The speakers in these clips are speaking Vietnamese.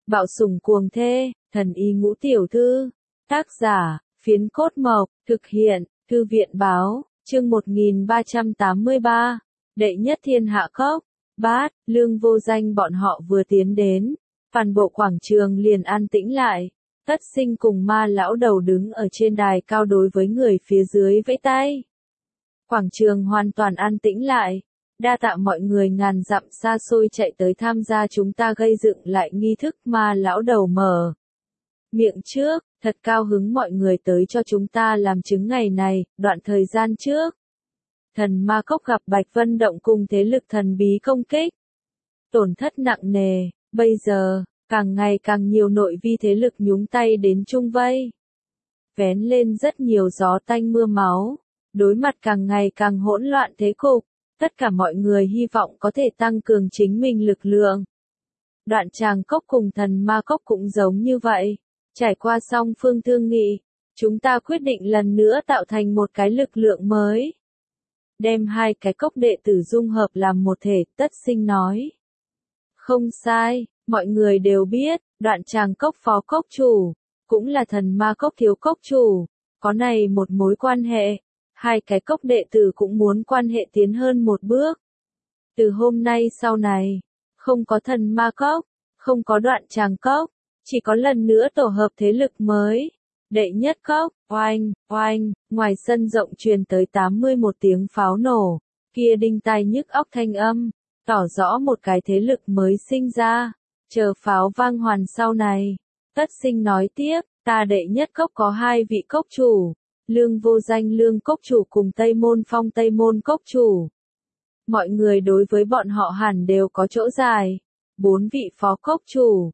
Bạo sủng cuồng thê, thần y ngũ tiểu thư. Tác giả, Phiến Cốt Mộc, thực hiện, Thư viện báo, chương 1383. Đệ nhất thiên hạ cốc. Bát, Lương Vô Danh bọn họ vừa tiến đến, toàn bộ quảng trường liền an tĩnh lại. Tất Sinh cùng Ma lão đầu đứng ở trên đài cao đối với người phía dưới vẫy tay. Quảng trường hoàn toàn an tĩnh lại. Đa tạ mọi người ngàn dặm xa xôi chạy tới tham gia chúng ta gây dựng lại nghi thức. Ma lão đầu mở miệng trước, thật cao hứng mọi người tới cho chúng ta làm chứng ngày này. Đoạn thời gian trước, thần ma cốc gặp Bạch Vân Động cùng thế lực thần bí công kích, tổn thất nặng nề. Bây giờ, càng ngày càng nhiều nội vi thế lực nhúng tay đến chung vây, vén lên rất nhiều gió tanh mưa máu. Đối mặt càng ngày càng hỗn loạn thế cục, tất cả mọi người hy vọng có thể tăng cường chính mình lực lượng. Đoạn Tràng Cốc cùng thần ma cốc cũng giống như vậy. Trải qua song phương thương nghị, chúng ta quyết định lần nữa tạo thành một cái lực lượng mới. Đem hai cái cốc đệ tử dung hợp làm một thể. Tất Sinh nói. Không sai, mọi người đều biết, Đoạn Tràng Cốc phó cốc chủ, cũng là thần ma cốc thiếu cốc chủ, có này một mối quan hệ. Hai cái cốc đệ tử cũng muốn quan hệ tiến hơn một bước. Từ hôm nay sau này, không có thần ma cốc, không có Đoạn Tràng Cốc, chỉ có lần nữa tổ hợp thế lực mới. Đệ nhất cốc, oanh, oanh, ngoài sân rộng truyền tới 81 tiếng pháo nổ, kia đinh tai nhức óc thanh âm, tỏ rõ một cái thế lực mới sinh ra. Chờ pháo vang hoàn sau này, Tất Sinh nói tiếp, ta đệ nhất cốc có hai vị cốc chủ, Lương Vô Danh Lương cốc chủ cùng Tây Môn Phong Tây Môn cốc chủ. Mọi người đối với bọn họ hẳn đều có chỗ dài. 4 vị phó cốc chủ,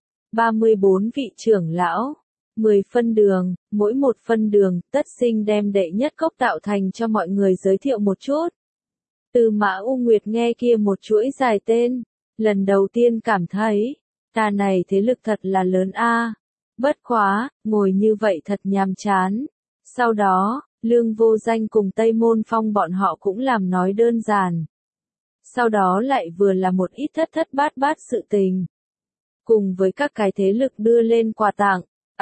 34 vị trưởng lão, 10 phân đường, mỗi một phân đường. Tất Sinh đem đệ nhất cốc tạo thành cho mọi người giới thiệu một chút. Từ Mã U Nguyệt nghe kia một chuỗi dài tên, lần đầu tiên cảm thấy, ta này thế lực thật là lớn a. Bất quá, ngồi như vậy thật nhàm chán. Sau đó, Lương Vô Danh cùng Tây Môn Phong bọn họ cũng làm nói đơn giản. Sau đó lại vừa là một ít thất thất bát bát sự tình. Cùng với các cái thế lực đưa lên quà tặng.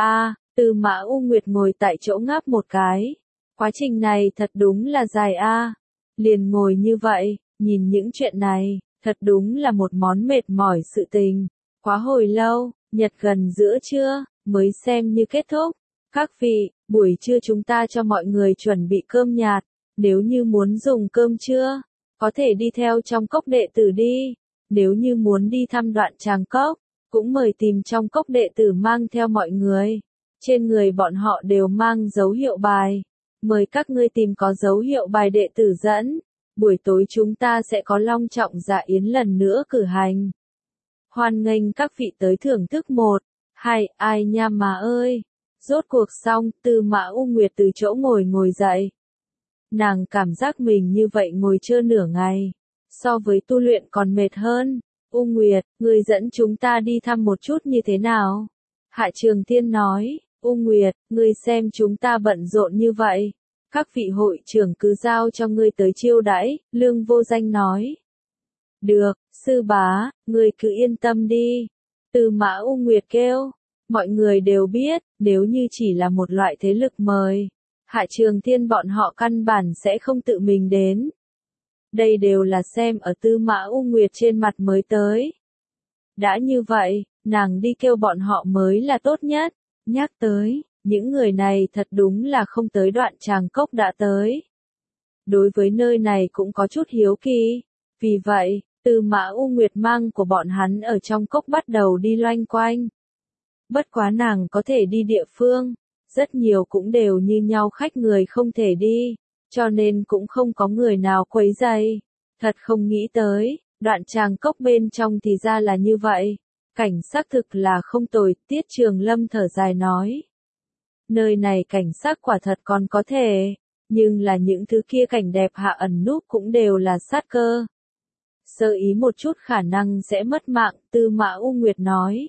Từ Mã U Nguyệt ngồi tại chỗ ngáp một cái. Quá trình này thật đúng là dài liền ngồi như vậy, nhìn những chuyện này, thật đúng là một món mệt mỏi sự tình. Quá hồi lâu, nhật gần giữa trưa, mới xem như kết thúc. Các vị, buổi trưa chúng ta cho mọi người chuẩn bị cơm nhạt, nếu như muốn dùng cơm trưa, có thể đi theo trong cốc đệ tử đi. Nếu như muốn đi thăm Đoạn Tràng Cốc, cũng mời tìm trong cốc đệ tử mang theo mọi người. Trên người bọn họ đều mang dấu hiệu bài. Mời các ngươi tìm có dấu hiệu bài đệ tử dẫn. Buổi tối chúng ta sẽ có long trọng dạ yến lần nữa cử hành. Hoan nghênh các vị tới thưởng thức một, hai, ai nha mà ơi. Rốt cuộc xong, Từ Mã U Nguyệt từ chỗ ngồi dậy. Nàng cảm giác mình như vậy ngồi chơi nửa ngày, so với tu luyện còn mệt hơn. U Nguyệt, người dẫn chúng ta đi thăm một chút như thế nào? Hạ Trường Thiên nói, U Nguyệt, ngươi xem chúng ta bận rộn như vậy. Các vị hội trưởng cứ giao cho ngươi tới chiêu đãi, Lương Vô Danh nói. Được, sư bá, ngươi cứ yên tâm đi. Từ Mã U Nguyệt kêu. Mọi người đều biết, nếu như chỉ là một loại thế lực mời, Hạ Trường Thiên bọn họ căn bản sẽ không tự mình đến. Đây đều là xem ở Tư Mã U Nguyệt trên mặt mới tới. Đã như vậy, nàng đi kêu bọn họ mới là tốt nhất. Nhắc tới, những người này thật đúng là không tới Đoạn Tràng Cốc đã tới. Đối với nơi này cũng có chút hiếu kỳ. Vì vậy, Tư Mã U Nguyệt mang của bọn hắn ở trong cốc bắt đầu đi loanh quanh. Bất quá nàng có thể đi địa phương, rất nhiều cũng đều như nhau khách người không thể đi, cho nên cũng không có người nào quấy rầy. Thật không nghĩ tới, Đoạn Tràng Cốc bên trong thì ra là như vậy. Cảnh xác thực là không tồi, Tiết Trường Lâm thở dài nói. Nơi này cảnh sắc quả thật còn có thể, nhưng là những thứ kia cảnh đẹp hạ ẩn núp cũng đều là sát cơ. Sơ ý một chút khả năng sẽ mất mạng, Tư Mã U Nguyệt nói.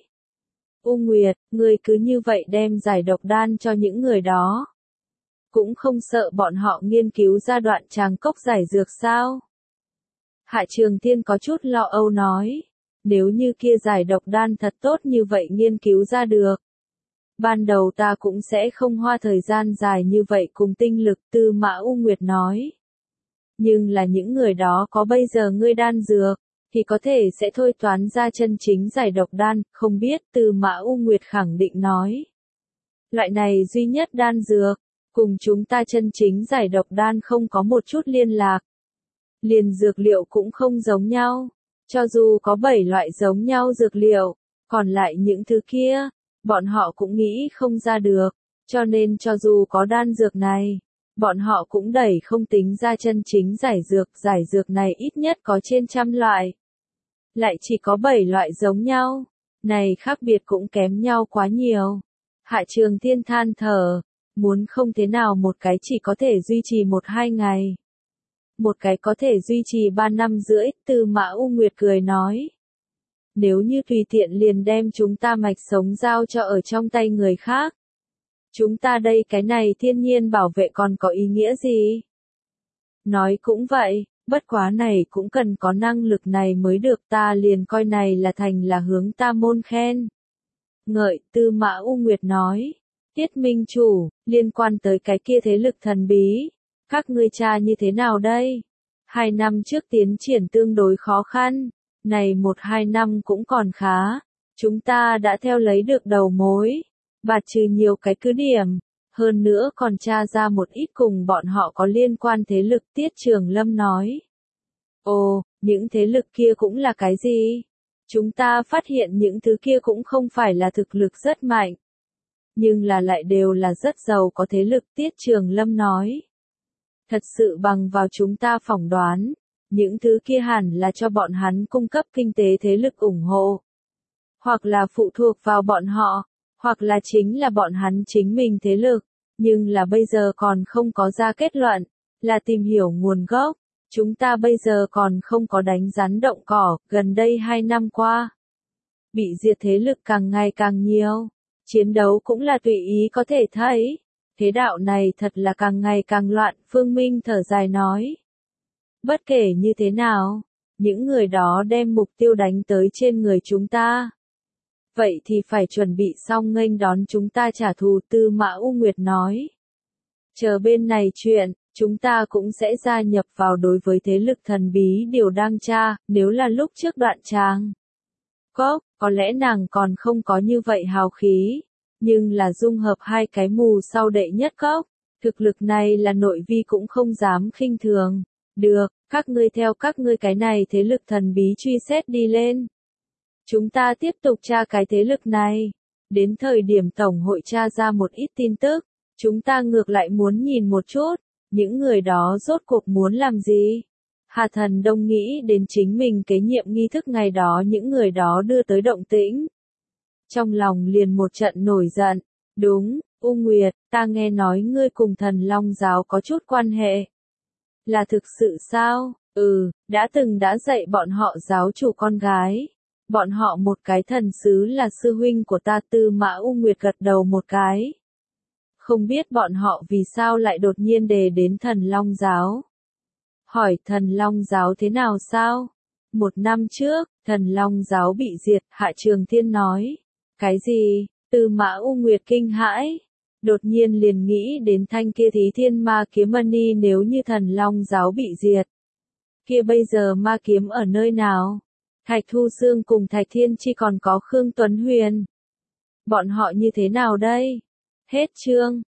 U Nguyệt, ngươi cứ như vậy đem giải độc đan cho những người đó. Cũng không sợ bọn họ nghiên cứu ra Đoạn Tràng Cốc giải dược sao? Hạ Trường Thiên có chút lo âu nói. Nếu như kia giải độc đan thật tốt như vậy nghiên cứu ra được. Ban đầu ta cũng sẽ không hoa thời gian dài như vậy cùng tinh lực, Tư Mã U Nguyệt nói. Nhưng là những người đó có bây giờ ngươi đan dược, thì có thể sẽ thôi toán ra chân chính giải độc đan, không biết, Tư Mã U Nguyệt khẳng định nói. Loại này duy nhất đan dược, cùng chúng ta chân chính giải độc đan không có một chút liên lạc. Liền dược liệu cũng không giống nhau, cho dù có 7 loại giống nhau dược liệu, còn lại những thứ kia, bọn họ cũng nghĩ không ra được, cho nên cho dù có đan dược này, bọn họ cũng đẩy không tính ra chân chính giải dược này ít nhất có trên 100 loại. Lại chỉ có 7 loại giống nhau, này khác biệt cũng kém nhau quá nhiều. Hạ Trường Thiên than thở, muốn không thế nào một cái chỉ có thể duy trì 1-2 ngày. Một cái có thể duy trì 3 năm rưỡi, Tư Mã U Nguyệt cười nói. Nếu như tùy tiện liền đem chúng ta mạch sống giao cho ở trong tay người khác. Chúng ta đây cái này thiên nhiên bảo vệ còn có ý nghĩa gì? Nói cũng vậy, bất quá này cũng cần có năng lực này mới được, ta liền coi này là thành là hướng ta môn khen. Ngợi, Tư Mã U Nguyệt nói. Tiết Minh Chủ, liên quan tới cái kia thế lực thần bí. Các ngươi tra như thế nào đây? 2 năm trước tiến triển tương đối khó khăn. Này 1-2 năm cũng còn khá. Chúng ta đã theo lấy được đầu mối. Bạt trừ nhiều cái cứ điểm. Hơn nữa còn tra ra một ít cùng bọn họ có liên quan thế lực, Tiết Trường Lâm nói. Ồ, những thế lực kia cũng là cái gì? Chúng ta phát hiện những thứ kia cũng không phải là thực lực rất mạnh. Nhưng là lại đều là rất giàu có thế lực, Tiết Trường Lâm nói. Thật sự bằng vào chúng ta phỏng đoán, những thứ kia hẳn là cho bọn hắn cung cấp kinh tế thế lực ủng hộ. Hoặc là phụ thuộc vào bọn họ, hoặc là chính là bọn hắn chính mình thế lực. Nhưng là bây giờ còn không có ra kết luận, là tìm hiểu nguồn gốc. Chúng ta bây giờ còn không có đánh rắn động cỏ, gần đây 2 năm qua. Bị diệt thế lực càng ngày càng nhiều. Chiến đấu cũng là tùy ý có thể thấy. Thế đạo này thật là càng ngày càng loạn, Phương Minh thở dài nói. Bất kể như thế nào, những người đó đem mục tiêu đánh tới trên người chúng ta. Vậy thì phải chuẩn bị xong nghênh đón chúng ta trả thù, Tư Mã U Nguyệt nói. Chờ bên này chuyện, chúng ta cũng sẽ gia nhập vào đối với thế lực thần bí điều đang tra, nếu là lúc trước đoạn tràng. Có lẽ nàng còn không có như vậy hào khí, nhưng là dung hợp 2 cái mù sau đệ nhất cốc, thực lực này là nội vi cũng không dám khinh thường. Được, các ngươi theo các ngươi cái này thế lực thần bí truy xét đi lên. Chúng ta tiếp tục tra cái thế lực này. Đến thời điểm Tổng hội tra ra một ít tin tức, chúng ta ngược lại muốn nhìn một chút, những người đó rốt cuộc muốn làm gì. Hà Thần Đông nghĩ đến chính mình kế nhiệm nghi thức ngày đó những người đó đưa tới động tĩnh. Trong lòng liền một trận nổi giận. Đúng, U Nguyệt, ta nghe nói ngươi cùng Thần Long giáo có chút quan hệ. Là thực sự sao? Đã từng đã dạy bọn họ giáo chủ con gái. Bọn họ một cái thần sứ là sư huynh của ta, Tư Mã U Nguyệt gật đầu một cái. Không biết bọn họ vì sao lại đột nhiên đề đến Thần Long giáo. Hỏi Thần Long giáo thế nào sao? 1 năm trước, Thần Long giáo bị diệt, Hạ Trường Thiên nói. Cái gì? Tư Mã U Nguyệt kinh hãi. Đột nhiên liền nghĩ đến thanh kia Thí Thiên Ma Kiếm Mani, nếu như Thần Long giáo bị diệt. Kia bây giờ ma kiếm ở nơi nào? Thạch Thu Sương cùng Thạch Thiên Chi còn có Khương Tuấn Huyền. Bọn họ như thế nào đây? Hết chương.